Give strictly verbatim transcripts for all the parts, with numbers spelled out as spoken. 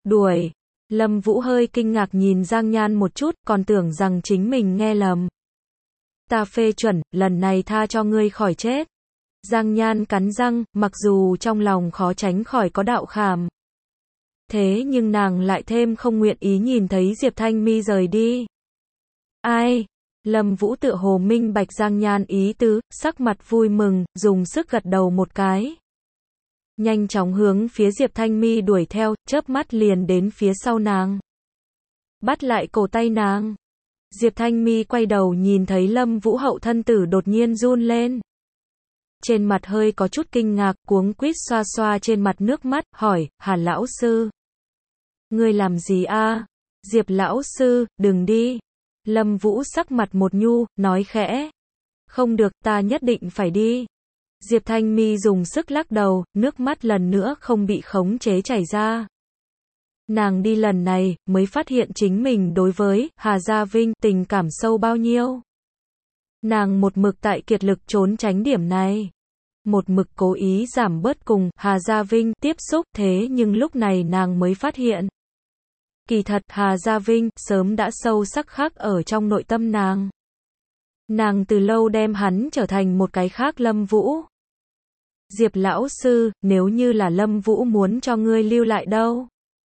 Đuổi. Lâm Vũ hơi kinh ngạc nhìn Giang Nhan một chút, còn tưởng rằng chính mình nghe lầm. Ta phê chuẩn, lần này tha cho ngươi khỏi chết. Giang Nhan cắn răng, mặc dù trong lòng khó tránh khỏi có đạo khảm. Thế nhưng nàng lại thêm không nguyện ý nhìn thấy Diệp Thanh Mi rời đi. Ai? Lâm Vũ tựa hồ minh bạch Giang Nhan ý tứ, sắc mặt vui mừng, dùng sức gật đầu một cái. Nhanh chóng hướng phía Diệp Thanh Mi đuổi theo, chớp mắt liền đến phía sau nàng. Bắt lại cổ tay nàng. Diệp Thanh Mi quay đầu nhìn thấy Lâm Vũ hậu thân tử đột nhiên run lên. Trên mặt hơi có chút kinh ngạc, cuống quýt xoa xoa trên mặt nước mắt, hỏi, Hà lão sư. Ngươi làm gì a? Diệp lão sư, đừng đi. Lâm Vũ sắc mặt một nhu, nói khẽ. Không được, ta nhất định phải đi. Diệp Thanh Mi dùng sức lắc đầu, nước mắt lần nữa không bị khống chế chảy ra. Nàng đi lần này, mới phát hiện chính mình đối với Hà Gia Vinh tình cảm sâu bao nhiêu. Nàng một mực tại kiệt lực trốn tránh điểm này. Một mực cố ý giảm bớt cùng Hà Gia Vinh tiếp xúc, thế nhưng lúc này nàng mới phát hiện. Kỳ thật Hà Gia Vinh sớm đã sâu sắc khắc ở trong nội tâm nàng. Nàng từ lâu đem hắn trở thành một cái khác Lâm Vũ. Diệp lão sư, nếu như là Lâm Vũ muốn cho ngươi lưu lại đâu?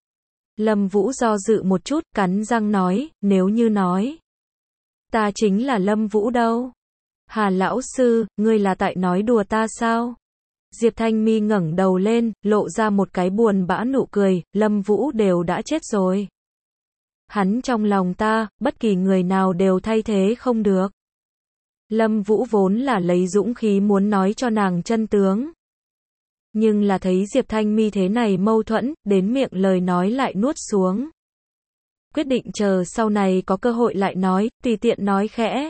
Lâm Vũ do dự một chút, cắn răng nói, nếu như nói. Ta chính là Lâm Vũ đâu? Hà lão sư, ngươi là tại nói đùa ta sao? Diệp Thanh Mi ngẩng đầu lên, lộ ra một cái buồn bã nụ cười, Lâm Vũ đều đã chết rồi. Hắn trong lòng ta, bất kỳ người nào đều thay thế không được. Lâm Vũ vốn là lấy dũng khí muốn nói cho nàng chân tướng. Nhưng là thấy Diệp Thanh Mi thế này mâu thuẫn, đến miệng lời nói lại nuốt xuống. Quyết định chờ sau này có cơ hội lại nói, tùy tiện nói khẽ.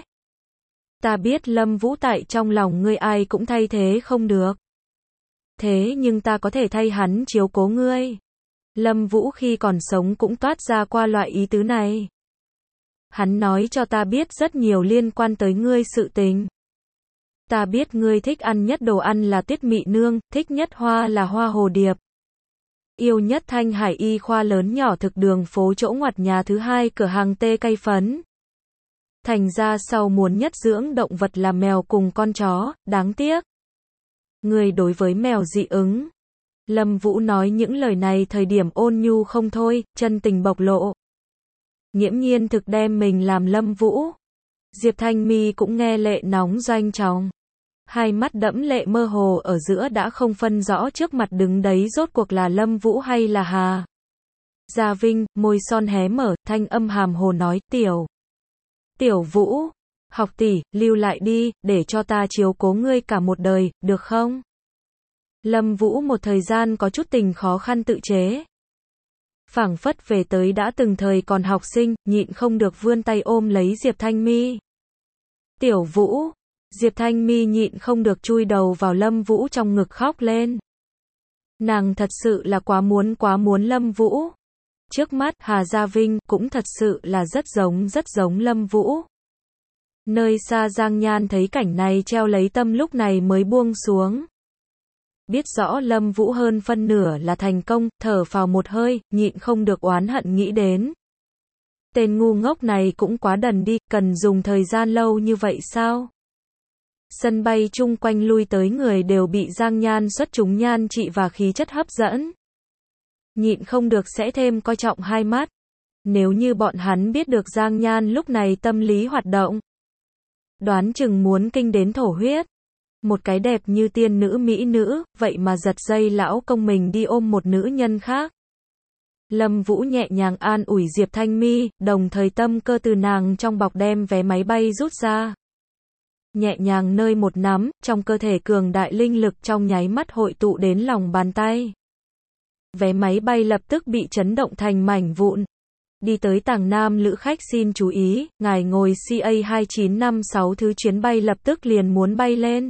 Ta biết Lâm Vũ tại trong lòng ngươi ai cũng thay thế không được. Thế nhưng ta có thể thay hắn chiếu cố ngươi. Lâm Vũ khi còn sống cũng toát ra qua loại ý tứ này. Hắn nói cho ta biết rất nhiều liên quan tới ngươi sự tình. Ta biết ngươi thích ăn nhất đồ ăn là tiết mị nương, thích nhất hoa là hoa hồ điệp. Yêu nhất Thanh Hải y khoa lớn nhỏ thực đường phố chỗ ngoặt nhà thứ hai cửa hàng tê cây phấn. Thành ra sau muốn nhất dưỡng động vật là mèo cùng con chó, đáng tiếc. Ngươi đối với mèo dị ứng. Lâm Vũ nói những lời này thời điểm ôn nhu không thôi, chân tình bộc lộ. Nghiễm nhiên thực đem mình làm Lâm Vũ. Diệp Thanh Mi cũng nghe lệ nóng doanh trọng. Hai mắt đẫm lệ mơ hồ ở giữa đã không phân rõ trước mặt đứng đấy rốt cuộc là Lâm Vũ hay là Hà Gia Vinh, môi son hé mở, thanh âm hàm hồ nói, tiểu. Tiểu Vũ, học tỷ, lưu lại đi, để cho ta chiếu cố ngươi cả một đời, được không? Lâm Vũ một thời gian có chút tình khó khăn tự chế. Phảng phất về tới đã từng thời còn học sinh, nhịn không được vươn tay ôm lấy Diệp Thanh Mi. Tiểu Vũ, Diệp Thanh Mi nhịn không được chui đầu vào Lâm Vũ trong ngực khóc lên. Nàng thật sự là quá muốn quá muốn Lâm Vũ. Trước mắt Hà Gia Vinh cũng thật sự là rất giống rất giống Lâm Vũ. Nơi xa Giang Nhan thấy cảnh này treo lấy tâm lúc này mới buông xuống. Biết rõ Lâm Vũ hơn phân nửa là thành công, thở phào một hơi, nhịn không được oán hận nghĩ đến. Tên ngu ngốc này cũng quá đần đi, cần dùng thời gian lâu như vậy sao? Sân bay chung quanh lui tới người đều bị Giang Nhan xuất chúng nhan trị và khí chất hấp dẫn. Nhịn không được sẽ thêm coi trọng hai mắt. Nếu như bọn hắn biết được Giang Nhan lúc này tâm lý hoạt động, đoán chừng muốn kinh đến thổ huyết. Một cái đẹp như tiên nữ mỹ nữ, vậy mà giật dây lão công mình đi ôm một nữ nhân khác. Lâm Vũ nhẹ nhàng an ủi Diệp Thanh Mi, đồng thời tâm cơ từ nàng trong bọc đem vé máy bay rút ra. Nhẹ nhàng nơi một nắm, trong cơ thể cường đại linh lực trong nháy mắt hội tụ đến lòng bàn tay. Vé máy bay lập tức bị chấn động thành mảnh vụn. Đi tới tầng Nam lữ khách xin chú ý, ngài ngồi C A hai chín năm sáu thứ chuyến bay lập tức liền muốn bay lên.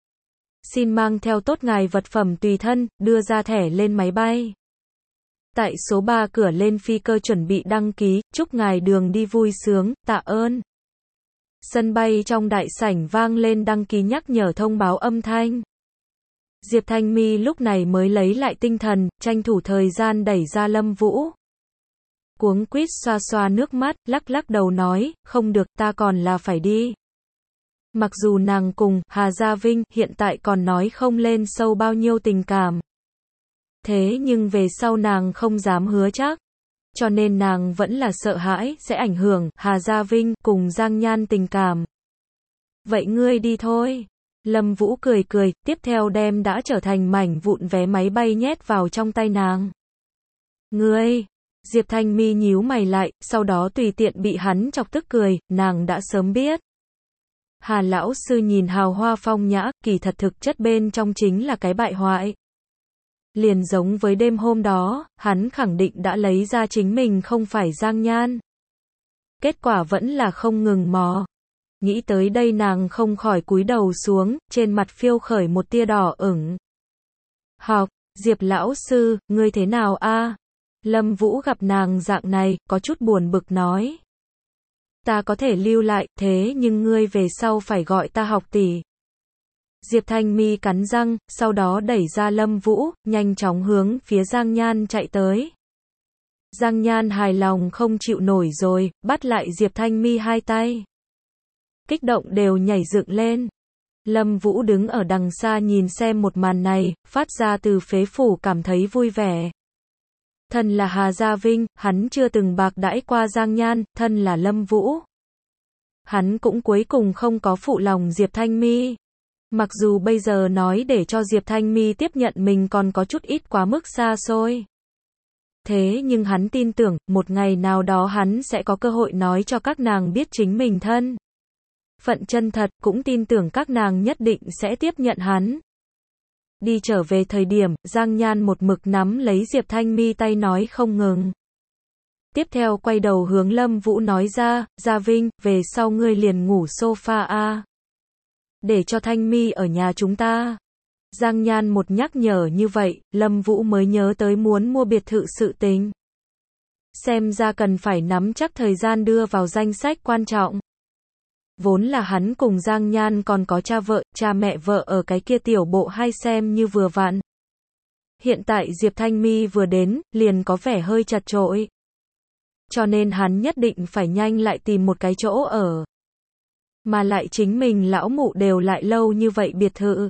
Xin mang theo tốt ngài vật phẩm tùy thân, đưa ra thẻ lên máy bay. Tại số ba cửa lên phi cơ chuẩn bị đăng ký, chúc ngài đường đi vui sướng, tạ ơn. Sân bay trong đại sảnh vang lên đăng ký nhắc nhở thông báo âm thanh. Diệp Thanh Mi lúc này mới lấy lại tinh thần, tranh thủ thời gian đẩy ra Lâm Vũ. cuống quýt xoa xoa nước mắt, lắc lắc đầu nói, không được, ta còn là phải đi. Mặc dù nàng cùng Hà Gia Vinh hiện tại còn nói không lên sâu bao nhiêu tình cảm. Thế nhưng về sau nàng không dám hứa chắc. Cho nên nàng vẫn là sợ hãi sẽ ảnh hưởng Hà Gia Vinh cùng Giang Nhan tình cảm. Vậy ngươi đi thôi. Lâm Vũ cười cười, tiếp theo đem đã trở thành mảnh vụn vé máy bay nhét vào trong tay nàng. Ngươi, Diệp Thanh Mi nhíu mày lại, sau đó tùy tiện bị hắn chọc tức cười, nàng đã sớm biết. Hà lão sư nhìn hào hoa phong nhã, kỳ thật thực chất bên trong chính là cái bại hoại. Liền giống với đêm hôm đó, hắn khẳng định đã lấy ra chính mình không phải Giang Nhan. Kết quả vẫn là không ngừng mò. Nghĩ tới đây nàng không khỏi cúi đầu xuống, trên mặt phiêu khởi một tia đỏ ửng. Học, Diệp lão sư, ngươi thế nào a? Lâm Vũ gặp nàng dạng này, có chút buồn bực nói. Ta có thể lưu lại, thế nhưng ngươi về sau phải gọi ta học tỷ. Diệp Thanh Mi cắn răng, sau đó đẩy ra Lâm Vũ, nhanh chóng hướng phía Giang Nhan chạy tới. Giang Nhan hài lòng không chịu nổi rồi, bắt lại Diệp Thanh Mi hai tay. Kích động đều nhảy dựng lên. Lâm Vũ đứng ở đằng xa nhìn xem một màn này, phát ra từ phế phủ cảm thấy vui vẻ. Thân là Hà Gia Vinh, hắn chưa từng bạc đãi qua Giang Nhan, thân là Lâm Vũ. Hắn cũng cuối cùng không có phụ lòng Diệp Thanh Mi. Mặc dù bây giờ nói để cho Diệp Thanh Mi tiếp nhận mình còn có chút ít quá mức xa xôi. Thế nhưng hắn tin tưởng, một ngày nào đó hắn sẽ có cơ hội nói cho các nàng biết chính mình thân phận chân thật, cũng tin tưởng các nàng nhất định sẽ tiếp nhận hắn. Đi trở về thời điểm, Giang Nhan một mực nắm lấy Diệp Thanh Mi tay nói không ngừng. Tiếp theo quay đầu hướng Lâm Vũ nói ra, Gia Vinh, về sau ngươi liền ngủ sofa a. Để cho Thanh Mi ở nhà chúng ta. Giang Nhan một nhắc nhở như vậy, Lâm Vũ mới nhớ tới muốn mua biệt thự sự tình. Xem ra cần phải nắm chắc thời gian đưa vào danh sách quan trọng. Vốn là hắn cùng Giang Nhan còn có cha vợ, cha mẹ vợ ở cái kia tiểu bộ hay xem như vừa vặn. Hiện tại Diệp Thanh Mi vừa đến, liền có vẻ hơi chật chội. Cho nên hắn nhất định phải nhanh lại tìm một cái chỗ ở. Mà lại chính mình lão mụ đều lại lâu như vậy biệt thự.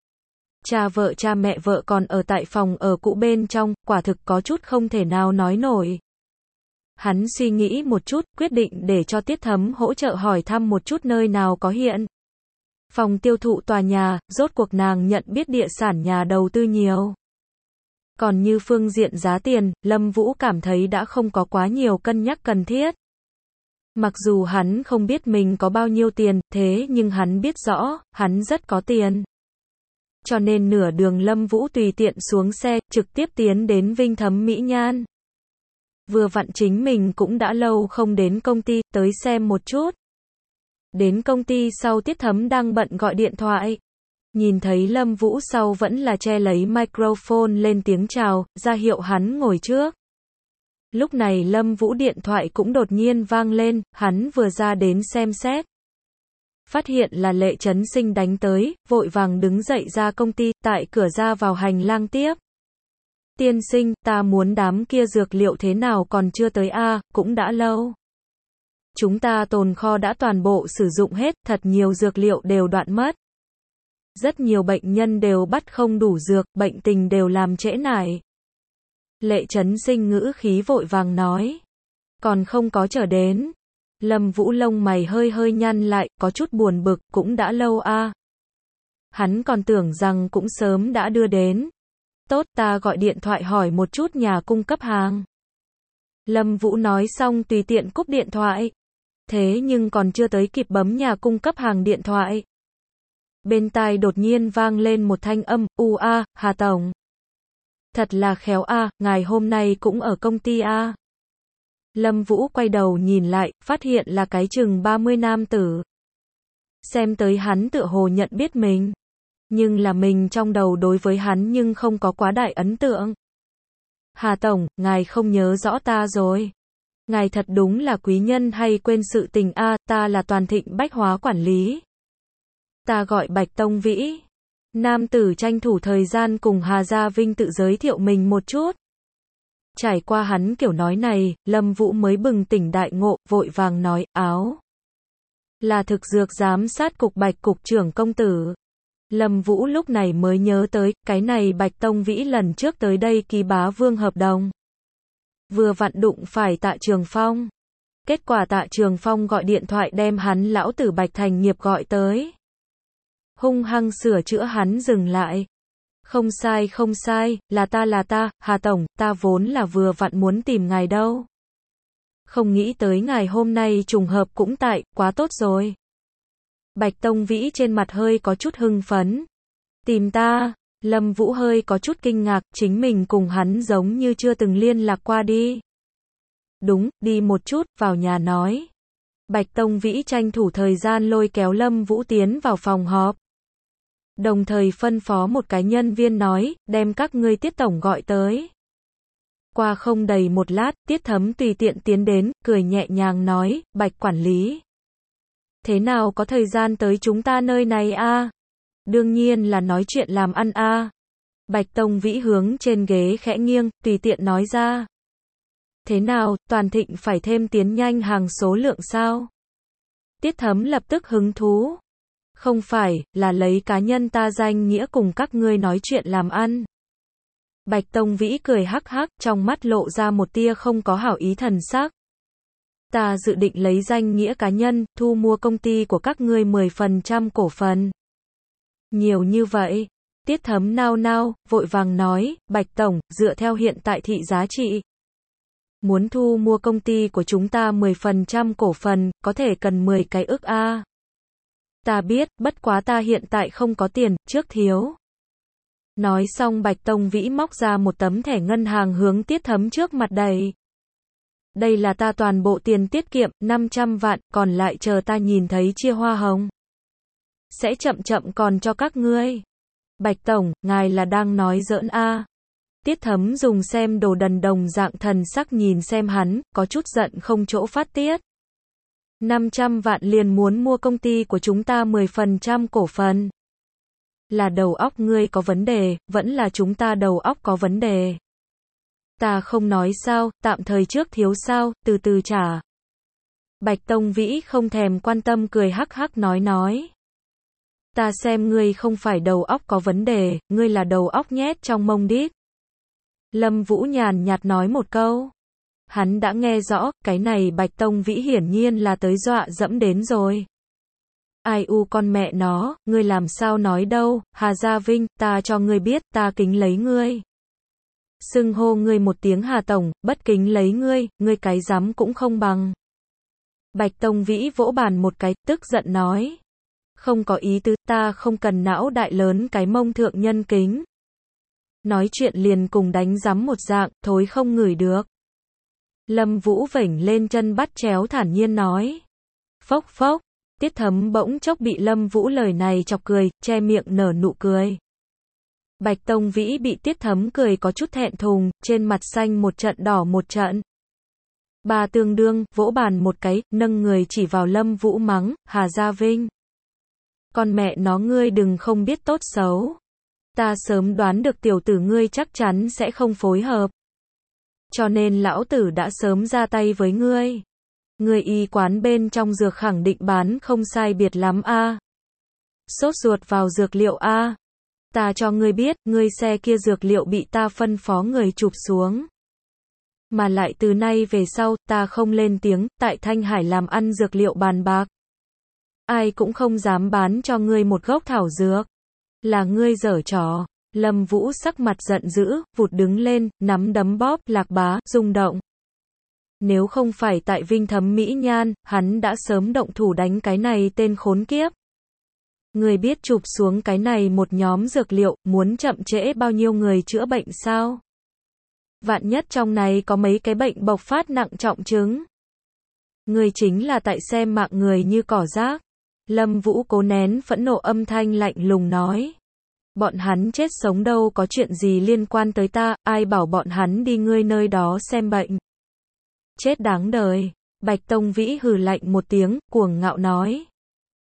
Cha vợ cha mẹ vợ còn ở tại phòng ở cũ bên trong, quả thực có chút không thể nào nói nổi. Hắn suy nghĩ một chút, quyết định để cho Tiết Thấm hỗ trợ hỏi thăm một chút nơi nào có hiện phòng tiêu thụ tòa nhà, rốt cuộc nàng nhận biết địa sản nhà đầu tư nhiều. Còn như phương diện giá tiền, Lâm Vũ cảm thấy đã không có quá nhiều cân nhắc cần thiết. Mặc dù hắn không biết mình có bao nhiêu tiền, thế nhưng hắn biết rõ, hắn rất có tiền. Cho nên nửa đường Lâm Vũ tùy tiện xuống xe, trực tiếp tiến đến Vinh Thấm Mỹ Nhan. Vừa vặn chính mình cũng đã lâu không đến công ty, tới xem một chút. Đến công ty sau Tiết Thấm đang bận gọi điện thoại. Nhìn thấy Lâm Vũ sau vẫn là che lấy microphone lên tiếng chào, ra hiệu hắn ngồi trước. Lúc này Lâm Vũ điện thoại cũng đột nhiên vang lên, hắn vừa ra đến xem xét. Phát hiện là Lệ Chấn Sinh đánh tới, vội vàng đứng dậy ra công ty, tại cửa ra vào hành lang tiếp. Tiên sinh, ta muốn đám kia dược liệu thế nào còn chưa tới a, cũng đã lâu. Chúng ta tồn kho đã toàn bộ sử dụng hết, thật nhiều dược liệu đều đoạn mất. Rất nhiều bệnh nhân đều bắt không đủ dược, bệnh tình đều làm trễ nải. Lệ Chấn Sinh ngữ khí vội vàng nói. Còn không có trở đến. Lâm Vũ lông mày hơi hơi nhăn lại, có chút buồn bực, cũng đã lâu a. Hắn còn tưởng rằng cũng sớm đã đưa đến. Tốt, ta gọi điện thoại hỏi một chút nhà cung cấp hàng. Lâm Vũ nói xong tùy tiện cúp điện thoại. Thế nhưng còn chưa tới kịp bấm nhà cung cấp hàng điện thoại. Bên tai đột nhiên vang lên một thanh âm, u a, Hà Tổng. Thật là khéo a, ngài hôm nay cũng ở công ty a. Lâm Vũ quay đầu nhìn lại, phát hiện là cái chừng ba mươi nam tử. Xem tới hắn tựa hồ nhận biết mình. Nhưng là mình trong đầu đối với hắn nhưng không có quá đại ấn tượng. Hà Tổng, ngài không nhớ rõ ta rồi. Ngài thật đúng là quý nhân hay quên sự tình a, ta là Toàn Thịnh Bách Hóa quản lý. Ta gọi Bạch Tông Vĩ. Nam tử tranh thủ thời gian cùng Hà Gia Vinh tự giới thiệu mình một chút. Trải qua hắn kiểu nói này, Lâm Vũ mới bừng tỉnh đại ngộ, vội vàng nói, áo. Là thực dược giám sát cục Bạch cục trưởng công tử. Lâm Vũ lúc này mới nhớ tới, cái này Bạch Tông Vĩ lần trước tới đây ký Bá Vương hợp đồng. Vừa vặn đụng phải Tạ Trường Phong. Kết quả Tạ Trường Phong gọi điện thoại đem hắn lão tử Bạch Thành Nghiệp gọi tới. Hung hăng sửa chữa hắn dừng lại. Không sai không sai, là ta là ta, Hà Tổng, ta vốn là vừa vặn muốn tìm ngài đâu. Không nghĩ tới ngài hôm nay trùng hợp cũng tại, quá tốt rồi. Bạch Tông Vĩ trên mặt hơi có chút hưng phấn. Tìm ta, Lâm Vũ hơi có chút kinh ngạc, chính mình cùng hắn giống như chưa từng liên lạc qua đi. Đúng, đi một chút, vào nhà nói. Bạch Tông Vĩ tranh thủ thời gian lôi kéo Lâm Vũ tiến vào phòng họp. Đồng thời phân phó một cái nhân viên nói, đem các ngươi Tiết tổng gọi tới. Qua không đầy một lát, Tiết Thấm tùy tiện tiến đến, cười nhẹ nhàng nói, Bạch quản lý. Thế nào có thời gian tới chúng ta nơi này a? Đương nhiên là nói chuyện làm ăn a. Bạch Tông Vĩ hướng trên ghế khẽ nghiêng, tùy tiện nói ra. Thế nào, Toàn Thịnh phải thêm tiến nhanh hàng số lượng sao? Tiết Thấm lập tức hứng thú. Không phải, là lấy cá nhân ta danh nghĩa cùng các ngươi nói chuyện làm ăn. Bạch Tông Vĩ cười hắc hắc, trong mắt lộ ra một tia không có hảo ý thần sắc. Ta dự định lấy danh nghĩa cá nhân, thu mua công ty của các ngươi mười phần trăm cổ phần. Nhiều như vậy. Tiết Thấm nao nao, vội vàng nói, Bạch Tổng, dựa theo hiện tại thị giá trị. Muốn thu mua công ty của chúng ta mười phần trăm cổ phần, có thể cần mười cái ức a. Ta biết, bất quá ta hiện tại không có tiền, trước thiếu. Nói xong Bạch Tông Vĩ móc ra một tấm thẻ ngân hàng hướng Tiết Thấm trước mặt đầy. Đây là ta toàn bộ tiền tiết kiệm, năm trăm vạn, còn lại chờ ta nhìn thấy chia hoa hồng. Sẽ chậm chậm còn cho các ngươi. Bạch Tổng, ngài là đang nói giỡn a? Tiết Thấm dùng xem đồ đần đồng dạng thần sắc nhìn xem hắn, có chút giận không chỗ phát tiết. năm trăm vạn liền muốn mua công ty của chúng ta mười phần trăm cổ phần. Là đầu óc ngươi có vấn đề, vẫn là chúng ta đầu óc có vấn đề. Ta không nói sao, tạm thời trước thiếu sao, từ từ trả. Bạch Tông Vĩ không thèm quan tâm cười hắc hắc nói nói. Ta xem ngươi không phải đầu óc có vấn đề, ngươi là đầu óc nhét trong mông đít. Lâm Vũ nhàn nhạt nói một câu. Hắn đã nghe rõ, cái này Bạch Tông Vĩ hiển nhiên là tới dọa dẫm đến rồi. Ai u con mẹ nó, ngươi làm sao nói đâu, Hà Gia Vinh, ta cho ngươi biết, ta kính lấy ngươi. Xưng hô ngươi một tiếng Hà Tổng, bất kính lấy ngươi, ngươi cái dám cũng không bằng. Bạch Tông Vĩ vỗ bàn một cái, tức giận nói. Không có ý tứ, ta không cần não đại lớn cái mông thượng nhân kính. Nói chuyện liền cùng đánh rắm một dạng, thối không ngửi được. Lâm Vũ vểnh lên chân bắt chéo thản nhiên nói. Phốc phốc, Tiết Thấm bỗng chốc bị Lâm Vũ lời này chọc cười, che miệng nở nụ cười. Bạch Tông Vĩ bị Tiết Thấm cười có chút thẹn thùng, trên mặt xanh một trận đỏ một trận. Bà tương đương, vỗ bàn một cái, nâng người chỉ vào Lâm Vũ mắng, Hà Gia Vinh. Con mẹ nó ngươi đừng không biết tốt xấu. Ta sớm đoán được tiểu tử ngươi chắc chắn sẽ không phối hợp. Cho nên lão tử đã sớm ra tay với ngươi. Ngươi y quán bên trong dược khẳng định bán không sai biệt lắm a. Sốt ruột vào dược liệu a. Ta cho ngươi biết, ngươi xe kia dược liệu bị ta phân phó người chụp xuống. Mà lại từ nay về sau, ta không lên tiếng, tại Thanh Hải làm ăn dược liệu bàn bạc. Ai cũng không dám bán cho ngươi một gốc thảo dược. Là ngươi giở trò. Lâm Vũ sắc mặt giận dữ, vụt đứng lên, nắm đấm bóp, Lạc Bá, rung động. Nếu không phải tại Vinh Thấm Mỹ Nhan, hắn đã sớm động thủ đánh cái này tên khốn kiếp. Người biết chụp xuống cái này một nhóm dược liệu, muốn chậm trễ bao nhiêu người chữa bệnh sao? Vạn nhất trong này có mấy cái bệnh bộc phát nặng trọng chứng. Người chính là tại xem mạng người như cỏ rác. Lâm Vũ cố nén phẫn nộ âm thanh lạnh lùng nói. Bọn hắn chết sống đâu có chuyện gì liên quan tới ta, ai bảo bọn hắn đi ngươi nơi đó xem bệnh. Chết đáng đời. Bạch Tông Vĩ hừ lạnh một tiếng, cuồng ngạo nói.